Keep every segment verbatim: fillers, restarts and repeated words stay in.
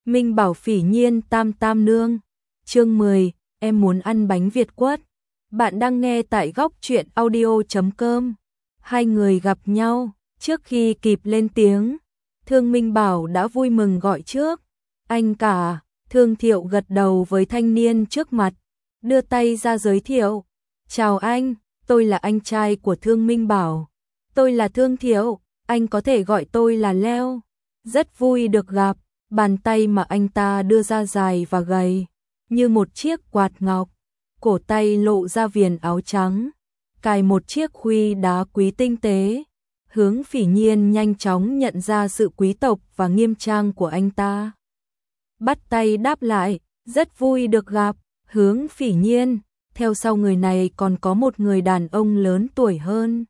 Minh Bảo Phỉ Nhiên Tam Tam Nương. Chương mười, em muốn ăn bánh Việt quất. Bạn đang nghe tại góc truyện audio chấm com. Hai người gặp nhau, trước khi kịp lên tiếng, Thương Minh Bảo đã vui mừng gọi trước. Anh cả. Thương Thiệu gật đầu với thanh niên trước mặt, đưa tay ra giới thiệu. Chào anh, tôi là anh trai của Thương Minh Bảo. Tôi là Thương Thiệu, anh có thể gọi tôi là Leo. Rất vui được gặp. Bàn tay mà anh ta đưa ra dài và gầy, như một chiếc quạt ngọc, cổ tay lộ ra viền áo trắng, cài một chiếc khuy đá quý tinh tế. Hướng Phỉ Nhiên nhanh chóng nhận ra sự quý tộc và nghiêm trang của anh ta. Bắt tay đáp lại, rất vui được gặp. Hướng Phỉ Nhiên, theo sau người này còn có một người đàn ông lớn tuổi hơn.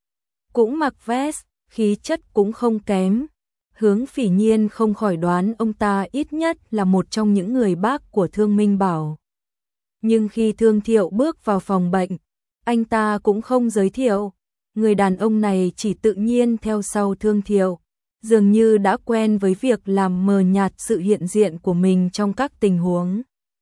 Cũng mặc vest, khí chất cũng không kém. Hướng Phỉ Nhiên không khỏi đoán ông ta ít nhất là một trong những người bác của Thương Minh Bảo. Nhưng khi Thương Thiệu bước vào phòng bệnh, anh ta cũng không giới thiệu. Người đàn ông này chỉ tự nhiên theo sau Thương Thiệu, dường như đã quen với việc làm mờ nhạt sự hiện diện của mình trong các tình huống.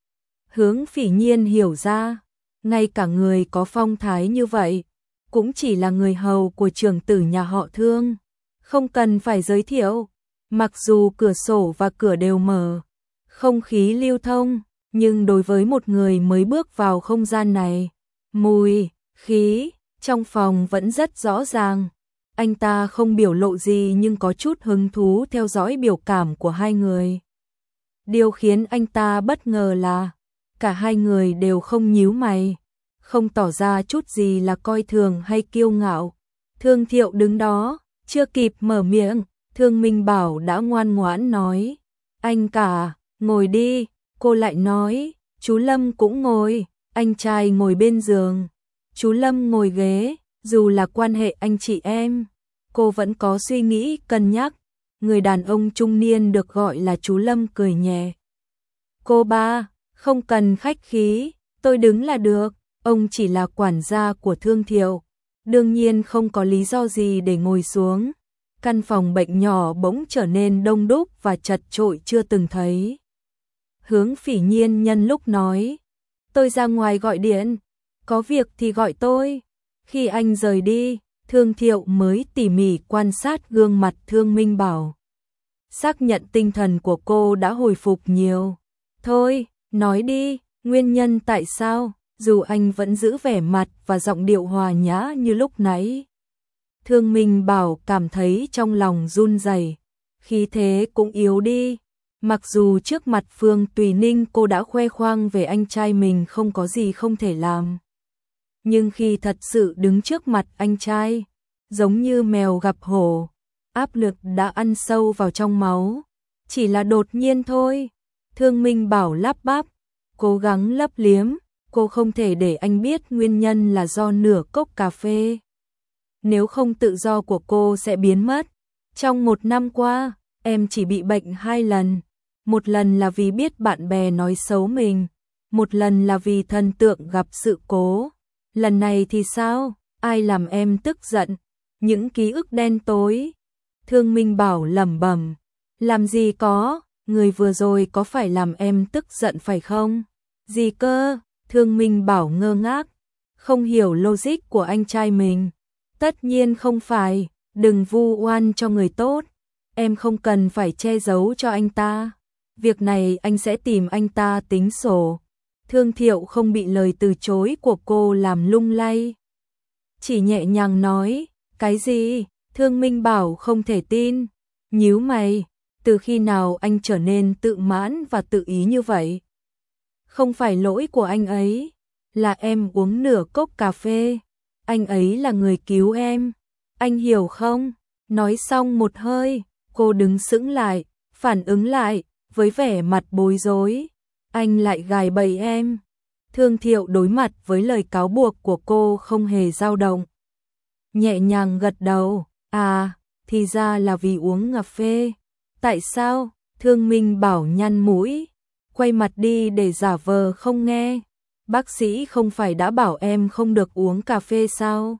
Hướng Phỉ Nhiên hiểu ra, ngay cả người có phong thái như vậy, cũng chỉ là người hầu của trưởng tử nhà họ Thương. Không cần phải giới thiệu, mặc dù cửa sổ và cửa đều mở, không khí lưu thông, nhưng đối với một người mới bước vào không gian này, mùi, khí, trong phòng vẫn rất rõ ràng. Anh ta không biểu lộ gì nhưng có chút hứng thú theo dõi biểu cảm của hai người. Điều khiến anh ta bất ngờ là, cả hai người đều không nhíu mày, không tỏ ra chút gì là coi thường hay kiêu ngạo. Thương Thiệu đứng đó, chưa kịp mở miệng, Thương Minh Bảo đã ngoan ngoãn nói. Anh cả, ngồi đi. Cô lại nói, chú Lâm cũng ngồi. Anh trai ngồi bên giường, chú Lâm ngồi ghế. Dù là quan hệ anh chị em, cô vẫn có suy nghĩ cân nhắc. Người đàn ông trung niên được gọi là chú Lâm cười nhẹ. Cô ba, không cần khách khí, tôi đứng là được. Ông chỉ là quản gia của Thương Thiệu, đương nhiên không có lý do gì để ngồi xuống. Căn phòng bệnh nhỏ bỗng trở nên đông đúc và chật chội chưa từng thấy. Hướng Phỉ Nhiên nhân lúc nói, tôi ra ngoài gọi điện, có việc thì gọi tôi. Khi anh rời đi, Thương Thiệu mới tỉ mỉ quan sát gương mặt Thương Minh Bảo, xác nhận tinh thần của cô đã hồi phục nhiều. Thôi, nói đi, nguyên nhân tại sao? Dù anh vẫn giữ vẻ mặt và giọng điệu hòa nhã như lúc nãy, Thương Minh Bảo cảm thấy trong lòng run rẩy, khí thế cũng yếu đi. Mặc dù trước mặt Phương Tùy Ninh cô đã khoe khoang về anh trai mình không có gì không thể làm, nhưng khi thật sự đứng trước mặt anh trai, giống như mèo gặp hổ, áp lực đã ăn sâu vào trong máu. Chỉ là đột nhiên thôi. Thương Minh Bảo lắp bắp, cố gắng lấp liếm. Cô không thể để anh biết nguyên nhân là do nửa cốc cà phê. Nếu không tự do của cô sẽ biến mất. Trong một năm qua, em chỉ bị bệnh hai lần. Một lần là vì biết bạn bè nói xấu mình. Một lần là vì thần tượng gặp sự cố. Lần này thì sao? Ai làm em tức giận? Những ký ức đen tối. Thương Minh Bảo lẩm bẩm. Làm gì có, người vừa rồi có phải làm em tức giận phải không? Gì cơ? Thương Minh Bảo ngơ ngác, không hiểu logic của anh trai mình. Tất nhiên không phải, đừng vu oan cho người tốt. Em không cần phải che giấu cho anh ta. Việc này anh sẽ tìm anh ta tính sổ. Thương Thiệu không bị lời từ chối của cô làm lung lay, chỉ nhẹ nhàng nói, cái gì? Thương Minh Bảo không thể tin, nhíu mày, từ khi nào anh trở nên tự mãn và tự ý như vậy? Không phải lỗi của anh ấy, là em uống nửa cốc cà phê. Anh ấy là người cứu em, anh hiểu không? Nói xong một hơi, cô đứng sững lại, phản ứng lại, với vẻ mặt bối rối. Anh lại gài bẫy em. Thương Thiệu đối mặt với lời cáo buộc của cô không hề dao động, nhẹ nhàng gật đầu. À, thì ra là vì uống cà phê. Tại sao? Thương Minh Bảo nhăn mũi, quay mặt đi để giả vờ không nghe. Bác sĩ không phải đã bảo em không được uống cà phê sao?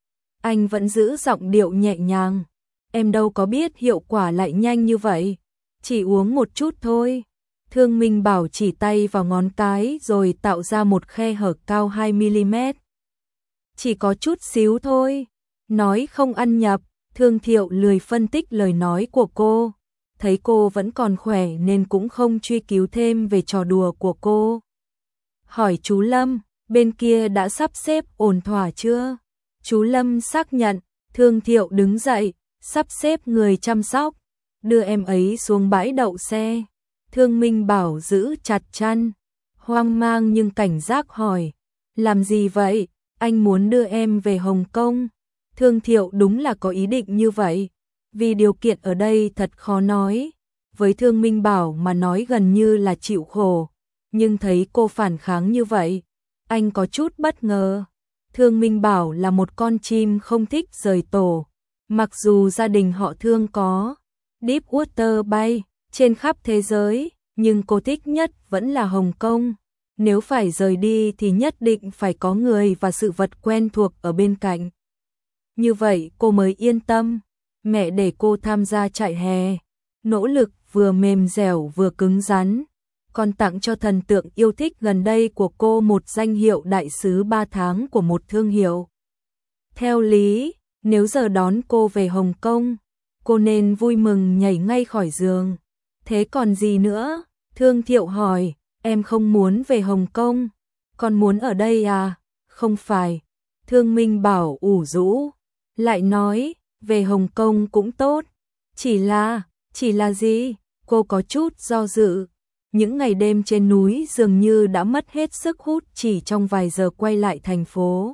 Anh vẫn giữ giọng điệu nhẹ nhàng. Em đâu có biết hiệu quả lại nhanh như vậy. Chỉ uống một chút thôi, Thương Minh Bảo chỉ tay vào ngón cái rồi tạo ra một khe hở cao hai mi-li-mét. Chỉ có chút xíu thôi. Nói không ăn nhập, Thương Thiệu lười phân tích lời nói của cô. Thấy cô vẫn còn khỏe nên cũng không truy cứu thêm về trò đùa của cô. Hỏi chú Lâm, bên kia đã sắp xếp ổn thỏa chưa? Chú Lâm xác nhận. Thương Thiệu đứng dậy, sắp xếp người chăm sóc, đưa em ấy xuống bãi đậu xe. Thương Minh Bảo giữ chặt chăn, hoang mang nhưng cảnh giác hỏi, làm gì vậy? Anh muốn đưa em về Hồng Kông. Thương Thiệu đúng là có ý định như vậy, vì điều kiện ở đây thật khó nói. Với Thương Minh Bảo mà nói gần như là chịu khổ, nhưng thấy cô phản kháng như vậy, anh có chút bất ngờ. Thương Minh Bảo là một con chim không thích rời tổ, mặc dù gia đình họ Thương có Deepwater bay trên khắp thế giới, nhưng cô thích nhất vẫn là Hồng Kông. Nếu phải rời đi thì nhất định phải có người và sự vật quen thuộc ở bên cạnh. Như vậy cô mới yên tâm. Mẹ để cô tham gia trại hè, nỗ lực vừa mềm dẻo vừa cứng rắn. Còn tặng cho thần tượng yêu thích gần đây của cô một danh hiệu đại sứ ba tháng của một thương hiệu. Theo lý, nếu giờ đón cô về Hồng Kông, cô nên vui mừng nhảy ngay khỏi giường. Thế còn gì nữa? Thương Thiệu hỏi, em không muốn về Hồng Kông, còn muốn ở đây à? Không phải. Thương Minh Bảo ủ rũ, lại nói, về Hồng Kông cũng tốt. Chỉ là, chỉ là gì? Cô có chút do dự. Những ngày đêm trên núi dường như đã mất hết sức hút chỉ trong vài giờ quay lại thành phố.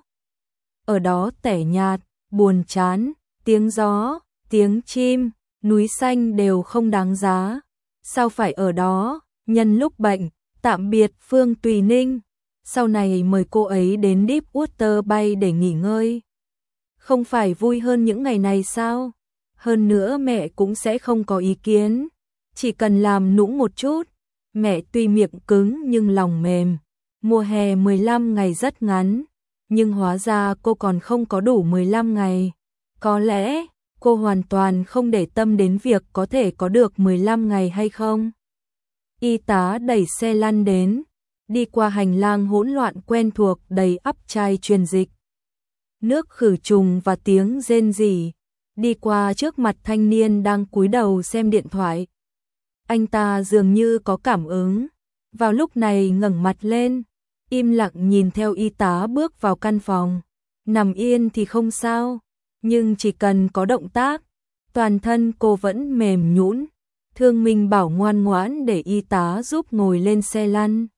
Ở đó tẻ nhạt, buồn chán, tiếng gió, tiếng chim, núi xanh đều không đáng giá. Sao phải ở đó? Nhân lúc bệnh, tạm biệt Phương Tùy Ninh. Sau này mời cô ấy đến Deepwater bay để nghỉ ngơi. Không phải vui hơn những ngày này sao? Hơn nữa mẹ cũng sẽ không có ý kiến. Chỉ cần làm nũng một chút. Mẹ tuy miệng cứng nhưng lòng mềm. Mùa hè mười lăm ngày rất ngắn, nhưng hóa ra cô còn không có đủ mười lăm ngày. Có lẽ cô hoàn toàn không để tâm đến việc có thể có được mười lăm ngày hay không. Y tá đẩy xe lăn đến, đi qua hành lang hỗn loạn quen thuộc đầy ắp chai truyền dịch, nước khử trùng và tiếng rên rỉ, đi qua trước mặt thanh niên đang cúi đầu xem điện thoại. Anh ta dường như có cảm ứng, vào lúc này ngẩng mặt lên, im lặng nhìn theo y tá bước vào căn phòng. Nằm yên thì không sao, nhưng chỉ cần có động tác, toàn thân cô vẫn mềm nhũn. Thương Minh Bảo ngoan ngoãn để y tá giúp ngồi lên xe lăn,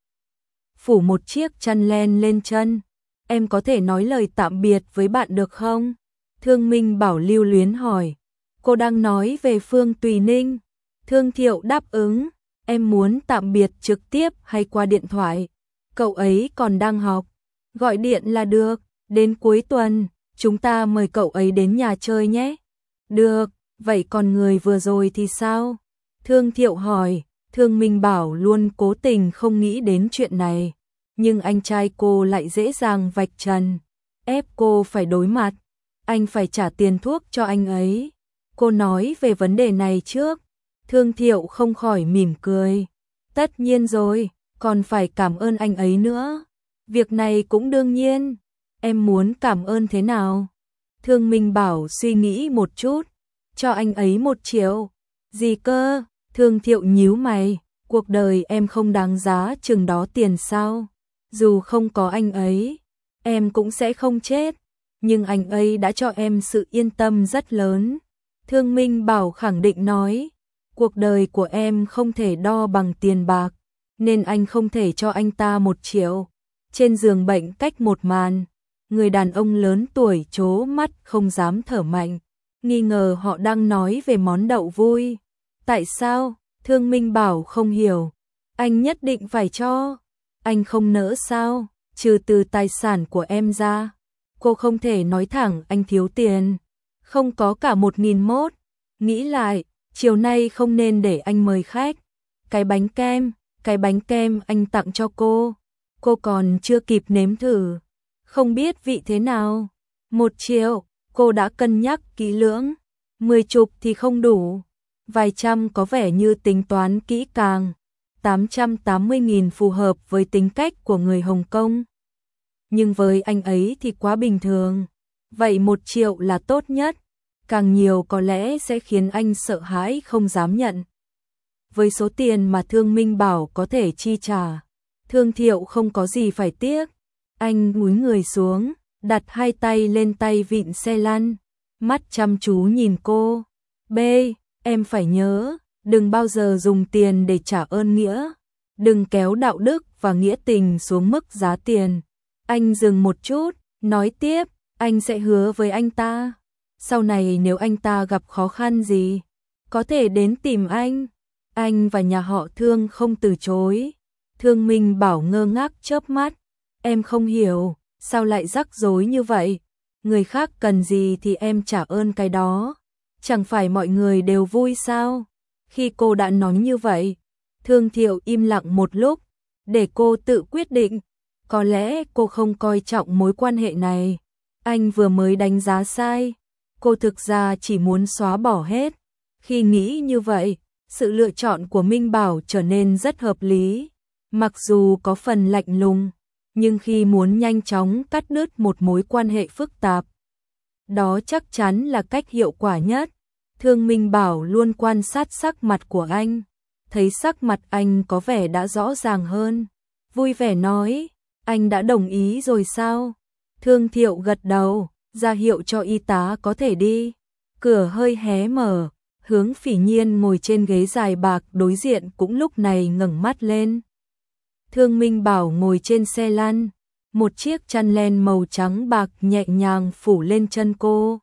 phủ một chiếc chăn len lên chân. Em có thể nói lời tạm biệt với bạn được không? Thương Minh Bảo lưu luyến hỏi. Cô đang nói về Phương Tùy Ninh. Thương Thiệu đáp ứng. Em muốn tạm biệt trực tiếp hay qua điện thoại? Cậu ấy còn đang học. Gọi điện là được. Đến cuối tuần, chúng ta mời cậu ấy đến nhà chơi nhé. Được, vậy còn người vừa rồi thì sao? Thương Thiệu hỏi. Thương Minh Bảo luôn cố tình không nghĩ đến chuyện này, nhưng anh trai cô lại dễ dàng vạch trần, ép cô phải đối mặt. Anh phải trả tiền thuốc cho anh ấy. Cô nói về vấn đề này trước. Thương Thiệu không khỏi mỉm cười. Tất nhiên rồi, còn phải cảm ơn anh ấy nữa. Việc này cũng đương nhiên. Em muốn cảm ơn thế nào? Thương Minh Bảo suy nghĩ một chút. Cho anh ấy một triệu. Gì cơ? Thương Thiệu nhíu mày. Cuộc đời em không đáng giá chừng đó tiền sao? Dù không có anh ấy, em cũng sẽ không chết. Nhưng anh ấy đã cho em sự yên tâm rất lớn. Thương Minh Bảo khẳng định nói. Cuộc đời của em không thể đo bằng tiền bạc, nên anh không thể cho anh ta một triệu. Trên giường bệnh cách một màn, người đàn ông lớn tuổi trố mắt không dám thở mạnh, nghi ngờ họ đang nói về món đậu vui. Tại sao? Thương Minh Bảo không hiểu. Anh nhất định phải cho. Anh không nỡ sao? Trừ từ tài sản của em ra, cô không thể nói thẳng anh thiếu tiền. Không có cả một nghìn mốt. Nghĩ lại, chiều nay không nên để anh mời khách. Cái bánh kem, cái bánh kem anh tặng cho cô, cô còn chưa kịp nếm thử, không biết vị thế nào. Một triệu, cô đã cân nhắc kỹ lưỡng. Mười chục thì không đủ. Vài trăm có vẻ như tính toán kỹ càng. tám trăm tám mươi nghìn phù hợp với tính cách của người Hồng Kông. Nhưng với anh ấy thì quá bình thường. Vậy một triệu là tốt nhất, càng nhiều có lẽ sẽ khiến anh sợ hãi không dám nhận. Với số tiền mà Thương Minh Bảo có thể chi trả, Thương Thiệu không có gì phải tiếc. Anh cúi người xuống, đặt hai tay lên tay vịn xe lăn, mắt chăm chú nhìn cô. B, em phải nhớ, đừng bao giờ dùng tiền để trả ơn nghĩa. Đừng kéo đạo đức và nghĩa tình xuống mức giá tiền. Anh dừng một chút, nói tiếp, anh sẽ hứa với anh ta. Sau này nếu anh ta gặp khó khăn gì, có thể đến tìm anh. Anh và nhà họ Thương không từ chối. Thương Minh Bảo ngơ ngác chớp mắt. Em không hiểu, sao lại rắc rối như vậy? Người khác cần gì thì em trả ơn cái đó. Chẳng phải mọi người đều vui sao? Khi cô đã nói như vậy, Thương Thiệu im lặng một lúc, để cô tự quyết định. Có lẽ cô không coi trọng mối quan hệ này. Anh vừa mới đánh giá sai. Cô thực ra chỉ muốn xóa bỏ hết. Khi nghĩ như vậy, sự lựa chọn của Minh Bảo trở nên rất hợp lý. Mặc dù có phần lạnh lùng, nhưng khi muốn nhanh chóng cắt đứt một mối quan hệ phức tạp, đó chắc chắn là cách hiệu quả nhất. Thương Minh Bảo luôn quan sát sắc mặt của anh, thấy sắc mặt anh có vẻ đã rõ ràng hơn. Vui vẻ nói, anh đã đồng ý rồi sao? Thương Thiệu gật đầu, ra hiệu cho y tá có thể đi. Cửa hơi hé mở, Hướng Phỉ Nhiên ngồi trên ghế dài bạc đối diện cũng lúc này ngẩng mắt lên. Thương Minh Bảo ngồi trên xe lăn, một chiếc chăn len màu trắng bạc nhẹ nhàng phủ lên chân cô.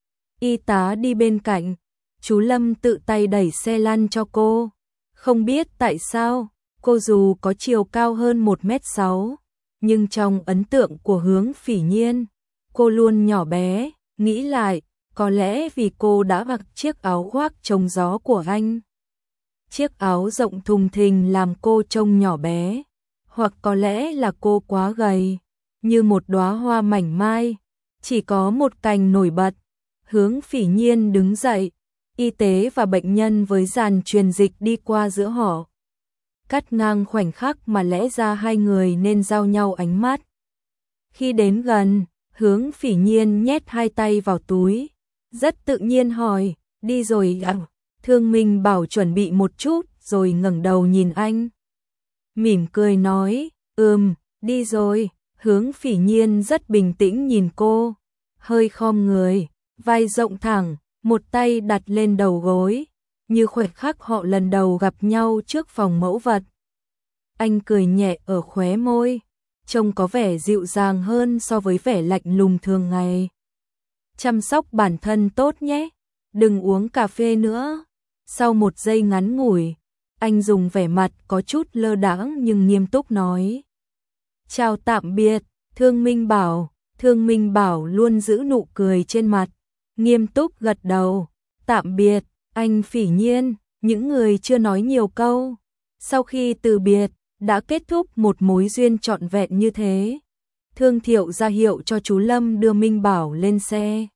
Y tá đi bên cạnh, chú Lâm tự tay đẩy xe lăn cho cô. Không biết tại sao, cô dù có chiều cao hơn một mét sáu, nhưng trong ấn tượng của Hướng Phỉ Nhiên, cô luôn nhỏ bé. Nghĩ lại, có lẽ vì cô đã mặc chiếc áo khoác chống gió của anh. Chiếc áo rộng thùng thình làm cô trông nhỏ bé, hoặc có lẽ là cô quá gầy, như một đóa hoa mảnh mai, chỉ có một cành nổi bật. Hướng Phỉ Nhiên đứng dậy, y tế và bệnh nhân với dàn truyền dịch đi qua giữa họ. Cắt ngang khoảnh khắc mà lẽ ra hai người nên giao nhau ánh mắt. Khi đến gần, Hướng Phỉ Nhiên nhét hai tay vào túi, rất tự nhiên hỏi, đi rồi à? Thương Minh Bảo chuẩn bị một chút rồi ngẩng đầu nhìn anh. Mỉm cười nói, ừm, đi rồi. Hướng Phỉ Nhiên rất bình tĩnh nhìn cô, hơi khom người, vai rộng thẳng, một tay đặt lên đầu gối, như khoảnh khắc họ lần đầu gặp nhau trước phòng mẫu vật. Anh cười nhẹ ở khóe môi, trông có vẻ dịu dàng hơn so với vẻ lạnh lùng thường ngày. Chăm sóc bản thân tốt nhé, đừng uống cà phê nữa. Sau một giây ngắn ngủi, anh dùng vẻ mặt có chút lơ đãng nhưng nghiêm túc nói. Chào tạm biệt, Thương Minh Bảo. Thương Minh Bảo luôn giữ nụ cười trên mặt, nghiêm túc gật đầu. Tạm biệt, anh Phỉ Nhiên. Những người chưa nói nhiều câu, sau khi từ biệt, đã kết thúc một mối duyên trọn vẹn như thế. Thương Thiệu ra hiệu cho chú Lâm đưa Minh Bảo lên xe.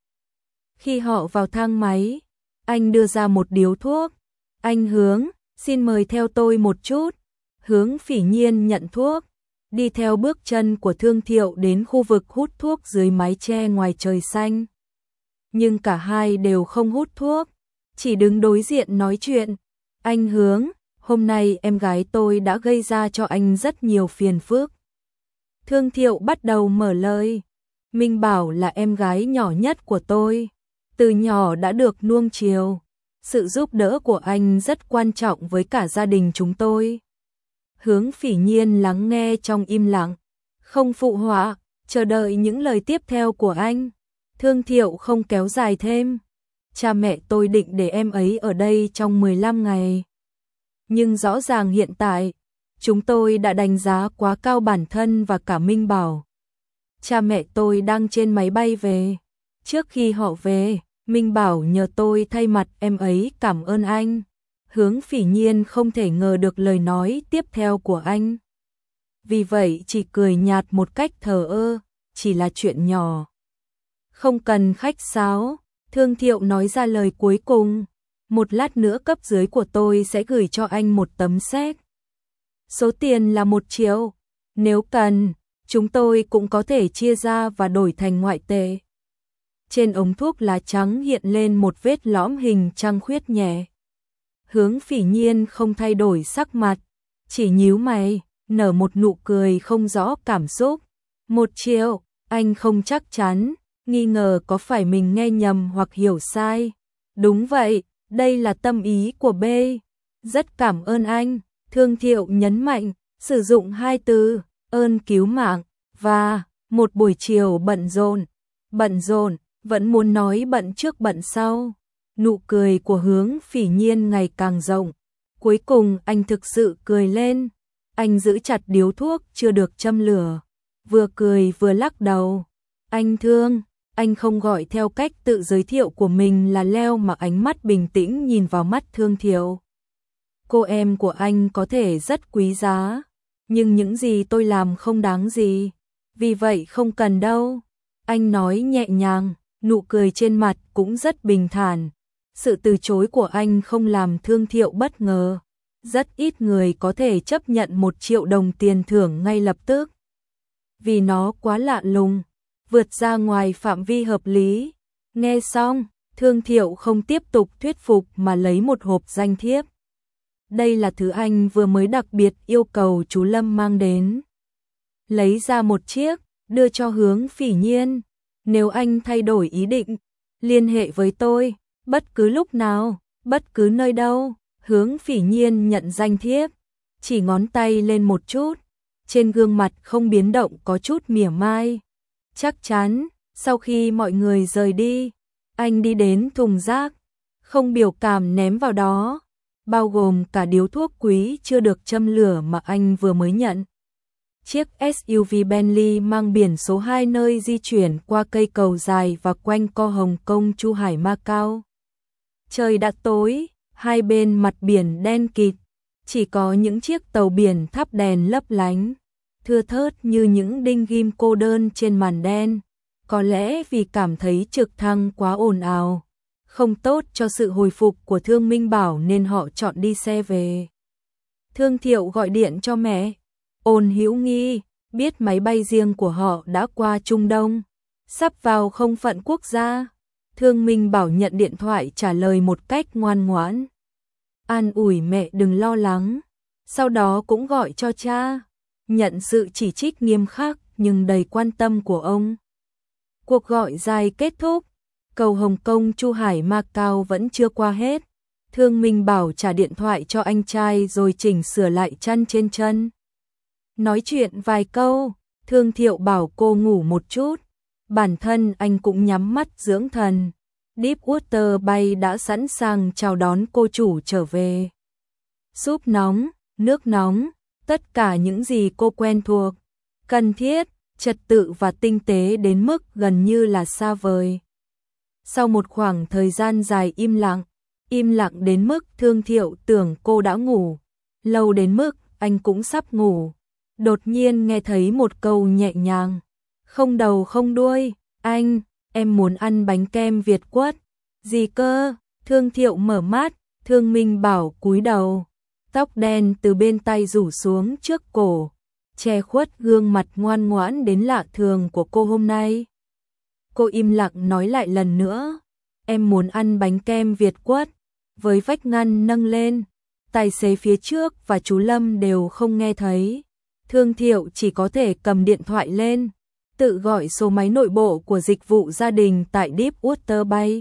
Khi họ vào thang máy, anh đưa ra một điếu thuốc. Anh Hướng, xin mời theo tôi một chút. Hướng Phỉ Nhiên nhận thuốc, đi theo bước chân của Thương Thiệu đến khu vực hút thuốc dưới mái che ngoài trời xanh. Nhưng cả hai đều không hút thuốc, chỉ đứng đối diện nói chuyện. Anh Hướng, hôm nay em gái tôi đã gây ra cho anh rất nhiều phiền phức. Thương Thiệu bắt đầu mở lời. Minh Bảo là em gái nhỏ nhất của tôi, từ nhỏ đã được nuông chiều. Sự giúp đỡ của anh rất quan trọng với cả gia đình chúng tôi. Hướng Phỉ Nhiên lắng nghe trong im lặng, không phụ họa, chờ đợi những lời tiếp theo của anh. Thương Thiệu không kéo dài thêm. Cha mẹ tôi định để em ấy ở đây trong mười lăm ngày. Nhưng rõ ràng hiện tại, chúng tôi đã đánh giá quá cao bản thân và cả Minh Bảo. Cha mẹ tôi đang trên máy bay về. Trước khi họ về, Minh Bảo nhờ tôi thay mặt em ấy cảm ơn anh. Hướng Phỉ Nhiên không thể ngờ được lời nói tiếp theo của anh. Vì vậy chỉ cười nhạt một cách thờ ơ, chỉ là chuyện nhỏ. Không cần khách sáo, Thương Thiệu nói ra lời cuối cùng. Một lát nữa cấp dưới của tôi sẽ gửi cho anh một tấm séc. Số tiền là một triệu. Nếu cần, chúng tôi cũng có thể chia ra và đổi thành ngoại tệ. Trên ống thuốc lá trắng hiện lên một vết lõm hình trăng khuyết nhẹ. Hướng Phỉ Nhiên không thay đổi sắc mặt, chỉ nhíu mày, nở một nụ cười không rõ cảm xúc. Một triệu, anh không chắc chắn, nghi ngờ có phải mình nghe nhầm hoặc hiểu sai. Đúng vậy, đây là tâm ý của B. Rất cảm ơn anh, Thương Thiệu nhấn mạnh, sử dụng hai từ, ơn cứu mạng, và, một buổi chiều bận rộn. Bận rộn, vẫn muốn nói bận trước bận sau. Nụ cười của Hướng Phỉ Nhiên ngày càng rộng. Cuối cùng anh thực sự cười lên. Anh giữ chặt điếu thuốc chưa được châm lửa. Vừa cười vừa lắc đầu. Anh Thương, anh không gọi theo cách tự giới thiệu của mình là Leo mà ánh mắt bình tĩnh nhìn vào mắt Thương Thiệu. Cô em của anh có thể rất quý giá, nhưng những gì tôi làm không đáng gì. Vì vậy không cần đâu. Anh nói nhẹ nhàng, nụ cười trên mặt cũng rất bình thản. Sự từ chối của anh không làm Thương Thiệu bất ngờ. Rất ít người có thể chấp nhận một triệu đồng tiền thưởng ngay lập tức. Vì nó quá lạ lùng, vượt ra ngoài phạm vi hợp lý. Nghe xong, Thương Thiệu không tiếp tục thuyết phục mà lấy một hộp danh thiếp. Đây là thứ anh vừa mới đặc biệt yêu cầu chú Lâm mang đến. Lấy ra một chiếc, đưa cho Hướng Phỉ Nhiên. Nếu anh thay đổi ý định, liên hệ với tôi, bất cứ lúc nào, bất cứ nơi đâu. Hướng Phỉ Nhiên nhận danh thiếp, chỉ ngón tay lên một chút, trên gương mặt không biến động có chút mỉa mai. Chắc chắn, sau khi mọi người rời đi, anh đi đến thùng rác, không biểu cảm ném vào đó, bao gồm cả điếu thuốc quý chưa được châm lửa mà anh vừa mới nhận. Chiếc ét u vê Bentley mang biển số hai nơi di chuyển qua cây cầu dài và quanh co Hồng Kông Chu Hải Macau. Trời đã tối, hai bên mặt biển đen kịt, chỉ có những chiếc tàu biển thắp đèn lấp lánh, thưa thớt như những đinh ghim cô đơn trên màn đen. Có lẽ vì cảm thấy trực thăng quá ồn ào, không tốt cho sự hồi phục của Thương Minh Bảo nên họ chọn đi xe về. Thương Thiệu gọi điện cho mẹ. Ôn Hữu Nghi biết máy bay riêng của họ đã qua Trung Đông, sắp vào không phận quốc gia. Thương Minh Bảo nhận điện thoại trả lời một cách ngoan ngoãn, an ủi mẹ đừng lo lắng. Sau đó cũng gọi cho cha, nhận sự chỉ trích nghiêm khắc nhưng đầy quan tâm của ông. Cuộc gọi dài kết thúc, cầu Hồng Kông Chu Hải Macau vẫn chưa qua hết. Thương Minh Bảo trả điện thoại cho anh trai rồi chỉnh sửa lại chăn trên chân. Nói chuyện vài câu, Thương Thiệu bảo cô ngủ một chút. Bản thân anh cũng nhắm mắt dưỡng thần. Deepwater bay đã sẵn sàng chào đón cô chủ trở về. Súp nóng, nước nóng, tất cả những gì cô quen thuộc, cần thiết, trật tự và tinh tế đến mức gần như là xa vời. Sau một khoảng thời gian dài im lặng, im lặng đến mức Thương Thiệu tưởng cô đã ngủ, lâu đến mức anh cũng sắp ngủ. Đột nhiên nghe thấy một câu nhẹ nhàng, không đầu không đuôi, anh, em muốn ăn bánh kem Việt Quất. Gì cơ? Thương Thiệu mở mắt, Thương Minh Bảo cúi đầu, tóc đen từ bên tay rủ xuống trước cổ, che khuất gương mặt ngoan ngoãn đến lạ thường của cô hôm nay. Cô im lặng nói lại lần nữa, em muốn ăn bánh kem Việt Quất. Với vách ngăn nâng lên, tài xế phía trước và chú Lâm đều không nghe thấy. Thương Thiệu chỉ có thể cầm điện thoại lên, tự gọi số máy nội bộ của dịch vụ gia đình tại Deepwater Bay.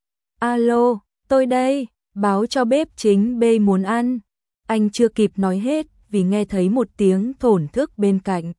Alo, tôi đây, báo cho bếp chính B muốn ăn. Anh chưa kịp nói hết vì nghe thấy một tiếng thổn thức bên cạnh.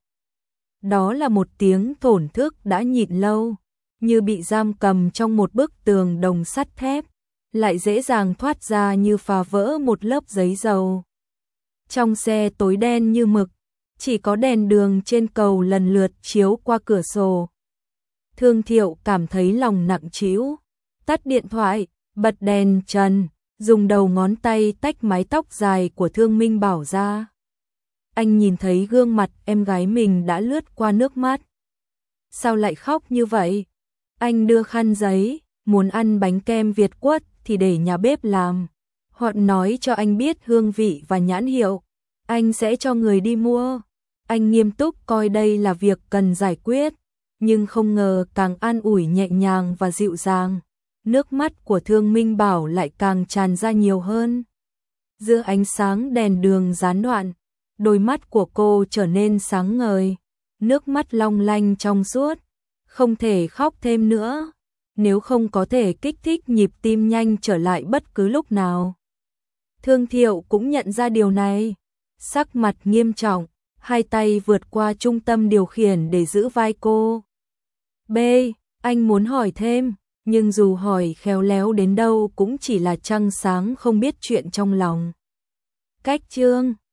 Đó là một tiếng thổn thức đã nhịn lâu, như bị giam cầm trong một bức tường đồng sắt thép, lại dễ dàng thoát ra như phá vỡ một lớp giấy dầu. Trong xe tối đen như mực, chỉ có đèn đường trên cầu lần lượt chiếu qua cửa sổ. Thương Thiệu cảm thấy lòng nặng trĩu, tắt điện thoại, bật đèn trần, dùng đầu ngón tay tách mái tóc dài của Thương Minh Bảo ra. Anh nhìn thấy gương mặt em gái mình đã lướt qua nước mắt. Sao lại khóc như vậy? Anh đưa khăn giấy, muốn ăn bánh kem Việt Quất thì để nhà bếp làm. Họ nói cho anh biết hương vị và nhãn hiệu. Anh sẽ cho người đi mua. Anh nghiêm túc coi đây là việc cần giải quyết, nhưng không ngờ càng an ủi nhẹ nhàng và dịu dàng, nước mắt của Thương Minh Bảo lại càng tràn ra nhiều hơn. Giữa ánh sáng đèn đường gián đoạn, đôi mắt của cô trở nên sáng ngời, nước mắt long lanh trong suốt, không thể khóc thêm nữa, nếu không có thể kích thích nhịp tim nhanh trở lại bất cứ lúc nào. Thương Thiệu cũng nhận ra điều này, sắc mặt nghiêm trọng, hai tay vượt qua trung tâm điều khiển để giữ vai cô. B. Anh muốn hỏi thêm, nhưng dù hỏi khéo léo đến đâu cũng chỉ là trăng sáng không biết chuyện trong lòng. Cách chương